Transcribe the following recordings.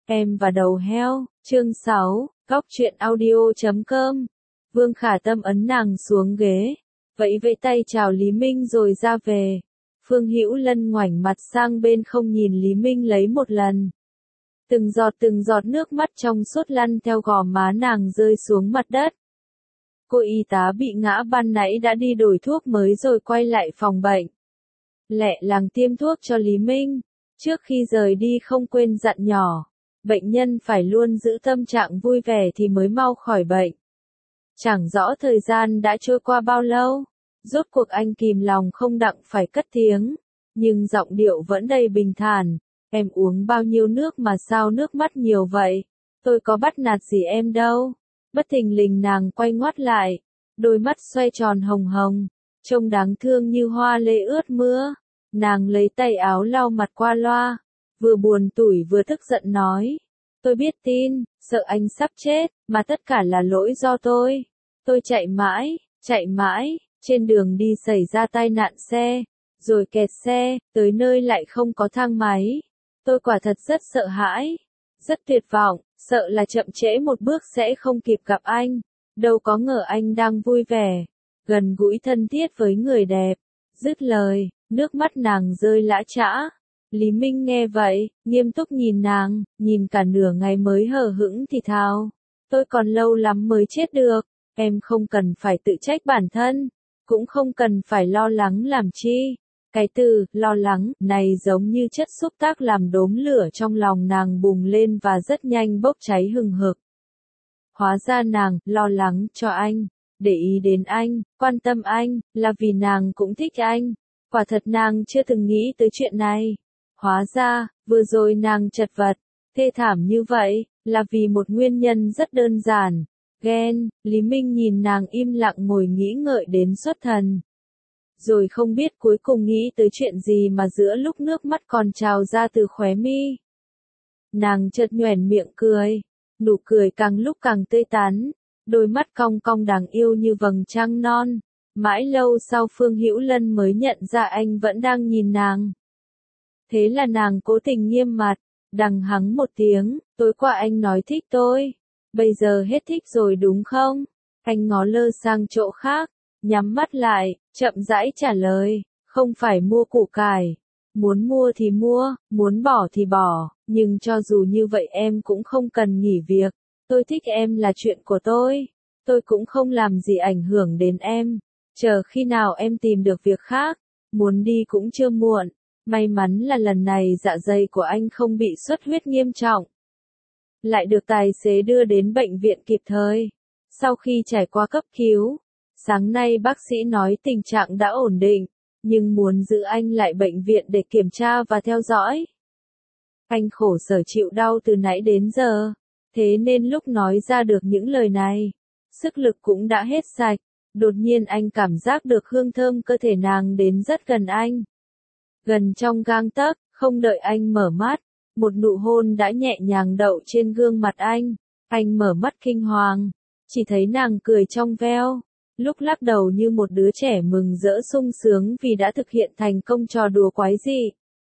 Em và đầu heo, chương 6, góc truyện audio.com. Vương Khả Tâm ấn nàng xuống ghế, vẫy vẫy tay chào Lý Minh rồi ra về. Phương Hữu Lân ngoảnh mặt sang bên không nhìn Lý Minh lấy một lần. Từng giọt nước mắt trong suốt lăn theo gò má nàng rơi xuống mặt đất. Cô y tá bị ngã ban nãy đã đi đổi thuốc mới rồi quay lại phòng bệnh. Lẹ làng tiêm thuốc cho Lý Minh. Trước khi rời đi không quên dặn nhỏ, bệnh nhân phải luôn giữ tâm trạng vui vẻ thì mới mau khỏi bệnh. Chẳng rõ thời gian đã trôi qua bao lâu, rốt cuộc anh kìm lòng không đặng phải cất tiếng, nhưng giọng điệu vẫn đầy bình thản. Em uống bao nhiêu nước mà sao nước mắt nhiều vậy? Tôi có bắt nạt gì em đâu. Bất thình lình nàng quay ngoắt lại, đôi mắt xoay tròn hồng hồng, trông đáng thương như hoa lê ướt mưa. Nàng lấy tay áo lau mặt qua loa, vừa buồn tủi vừa tức giận nói. Tôi biết tin, sợ anh sắp chết, mà tất cả là lỗi do tôi. Tôi chạy mãi, trên đường đi xảy ra tai nạn xe, rồi kẹt xe, tới nơi lại không có thang máy. Tôi quả thật rất sợ hãi, rất tuyệt vọng, sợ là chậm trễ một bước sẽ không kịp gặp anh. Đâu có ngờ anh đang vui vẻ, gần gũi thân thiết với người đẹp. Dứt lời, nước mắt nàng rơi lã chã. Lý Minh nghe vậy, nghiêm túc nhìn nàng, nhìn cả nửa ngày mới hờ hững thì thào. Tôi còn lâu lắm mới chết được, em không cần phải tự trách bản thân, cũng không cần phải lo lắng làm chi. Cái từ, lo lắng, này giống như chất xúc tác làm đốm lửa trong lòng nàng bùng lên và rất nhanh bốc cháy hừng hực. Hóa ra nàng, lo lắng cho anh, để ý đến anh, quan tâm anh, là vì nàng cũng thích anh. Quả thật nàng chưa từng nghĩ tới chuyện này. Hóa ra, vừa rồi nàng chật vật, thê thảm như vậy, là vì một nguyên nhân rất đơn giản. Ghen. Lý Minh nhìn nàng im lặng ngồi nghĩ ngợi đến xuất thần. Rồi không biết cuối cùng nghĩ tới chuyện gì mà giữa lúc nước mắt còn trào ra từ khóe mi. Nàng chợt nhoẻn miệng cười, nụ cười càng lúc càng tươi tắn, đôi mắt cong cong đáng yêu như vầng trăng non. Mãi lâu sau Phương Hữu Lân mới nhận ra anh vẫn đang nhìn nàng. Thế là nàng cố tình nghiêm mặt, đằng hắng một tiếng, tối qua anh nói thích tôi, bây giờ hết thích rồi đúng không? Anh ngó lơ sang chỗ khác, nhắm mắt lại, chậm rãi trả lời, không phải mua củ cải, muốn mua thì mua, muốn bỏ thì bỏ, nhưng cho dù như vậy em cũng không cần nghỉ việc, tôi thích em là chuyện của tôi cũng không làm gì ảnh hưởng đến em, chờ khi nào em tìm được việc khác, muốn đi cũng chưa muộn. May mắn là lần này dạ dày của anh không bị xuất huyết nghiêm trọng, lại được tài xế đưa đến bệnh viện kịp thời. Sau khi trải qua cấp cứu, sáng nay bác sĩ nói tình trạng đã ổn định, nhưng muốn giữ anh lại bệnh viện để kiểm tra và theo dõi. Anh khổ sở chịu đau từ nãy đến giờ, thế nên lúc nói ra được những lời này, sức lực cũng đã hết sạch. Đột nhiên anh cảm giác được hương thơm cơ thể nàng đến rất gần anh. Gần trong gang tấc, không đợi anh mở mắt, một nụ hôn đã nhẹ nhàng đậu trên gương mặt anh. Anh mở mắt kinh hoàng, chỉ thấy nàng cười trong veo, lúc lắc đầu như một đứa trẻ mừng rỡ sung sướng vì đã thực hiện thành công trò đùa quái dị.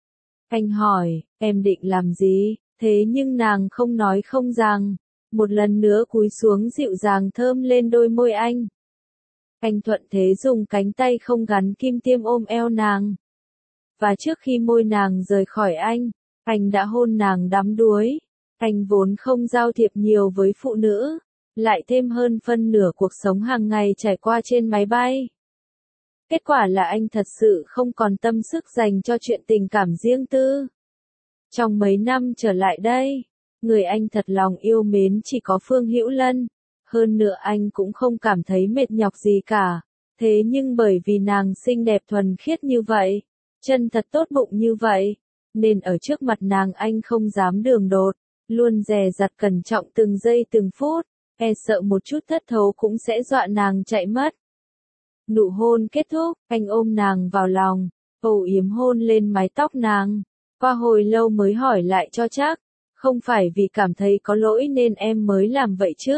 Anh hỏi, em định làm gì? Thế nhưng nàng không nói không rằng, một lần nữa cúi xuống dịu dàng thơm lên đôi môi anh. Anh thuận thế dùng cánh tay không gắn kim tiêm ôm eo nàng. Và trước khi môi nàng rời khỏi anh đã hôn nàng đắm đuối. Anh vốn không giao thiệp nhiều với phụ nữ, lại thêm hơn phân nửa cuộc sống hàng ngày trải qua trên máy bay. Kết quả là anh thật sự không còn tâm sức dành cho chuyện tình cảm riêng tư. Trong mấy năm trở lại đây, người anh thật lòng yêu mến chỉ có Phương Hữu Lân. Hơn nữa anh cũng không cảm thấy mệt nhọc gì cả. Thế nhưng bởi vì nàng xinh đẹp thuần khiết như vậy, chân thật tốt bụng như vậy, nên ở trước mặt nàng anh không dám đường đột, luôn dè dặt cẩn trọng từng giây từng phút, e sợ một chút thất thố cũng sẽ dọa nàng chạy mất. Nụ hôn kết thúc, anh ôm nàng vào lòng, âu yếm hôn lên mái tóc nàng, qua hồi lâu mới hỏi lại cho chắc, không phải vì cảm thấy có lỗi nên em mới làm vậy chứ?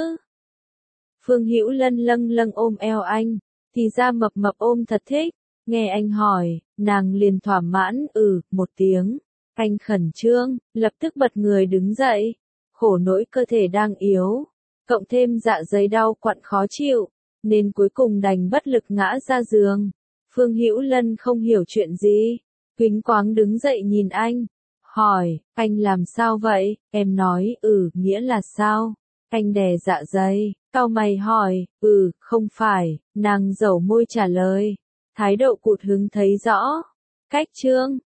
Phương Hữu Lân lâng lâng ôm eo anh, thì ra mập mập ôm thật thích. Nghe anh hỏi, nàng liền thỏa mãn một tiếng. Anh khẩn trương, lập tức bật người đứng dậy, khổ nỗi cơ thể đang yếu, cộng thêm dạ dày đau quặn khó chịu, nên cuối cùng đành bất lực ngã ra giường. Phương Hữu Lân không hiểu chuyện gì, kính quáng đứng dậy nhìn anh, hỏi, anh làm sao vậy? Em nói, nghĩa là sao? Anh đè dạ dày, cau mày hỏi, không phải, nàng dẩu môi trả lời, thái độ cụt hứng thấy rõ. Cách Trương